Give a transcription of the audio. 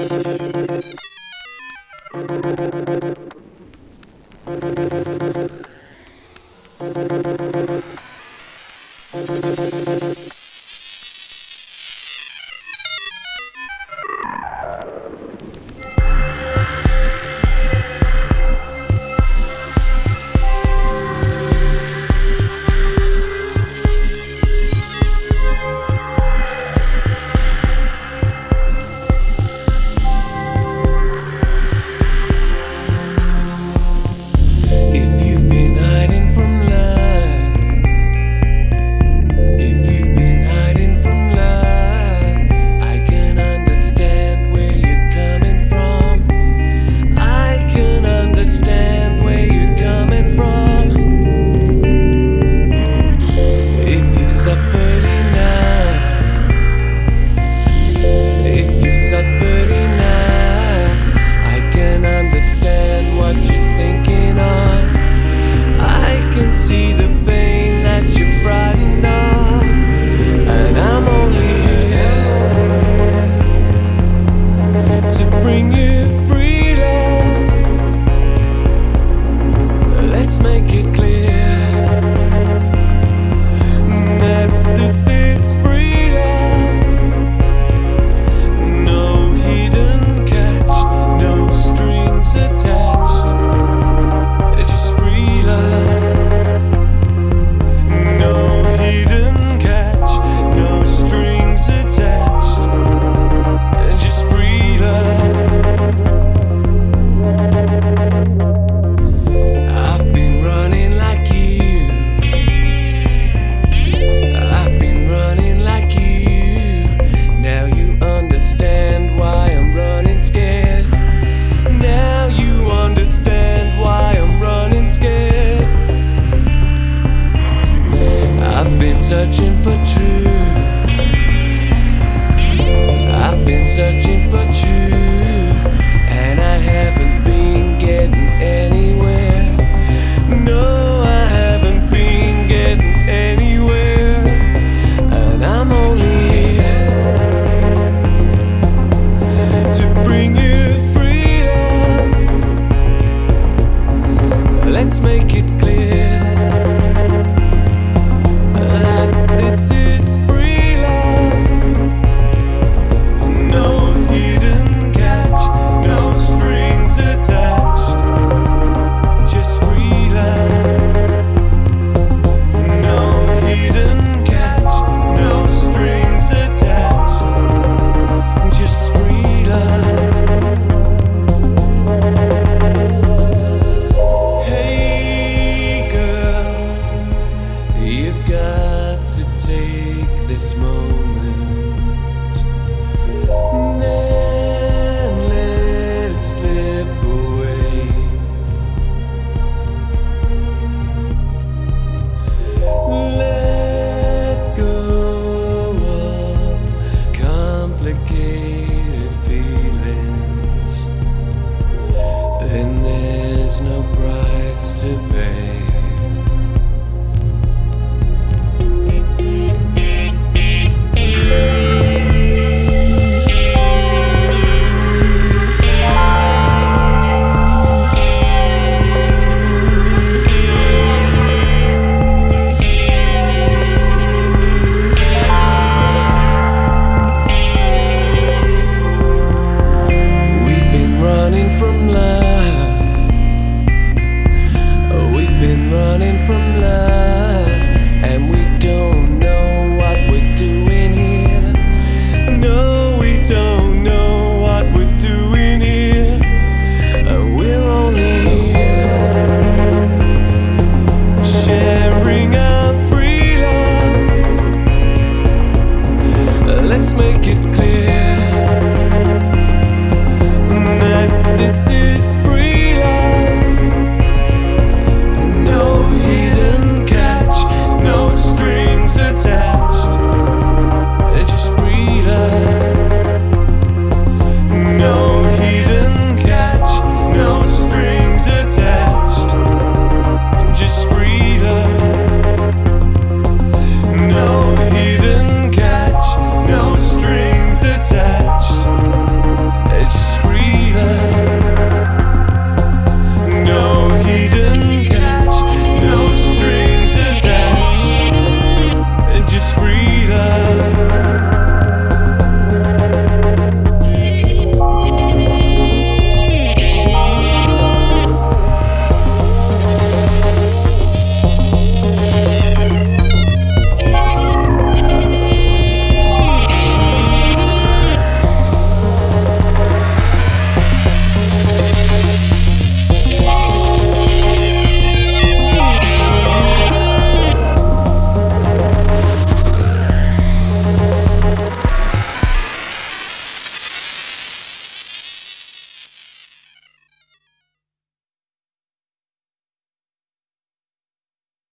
Searching for truth. I've been searching for truth, and I haven't been getting anywhere. No, I haven't been getting anywhere, and I'm only here to bring you freedom. Let's make it clear. This is free love. No hidden catch, no strings attached. Just free love. No hidden catch, no strings attached. Just free love. Hey girl, you've got to take this moment.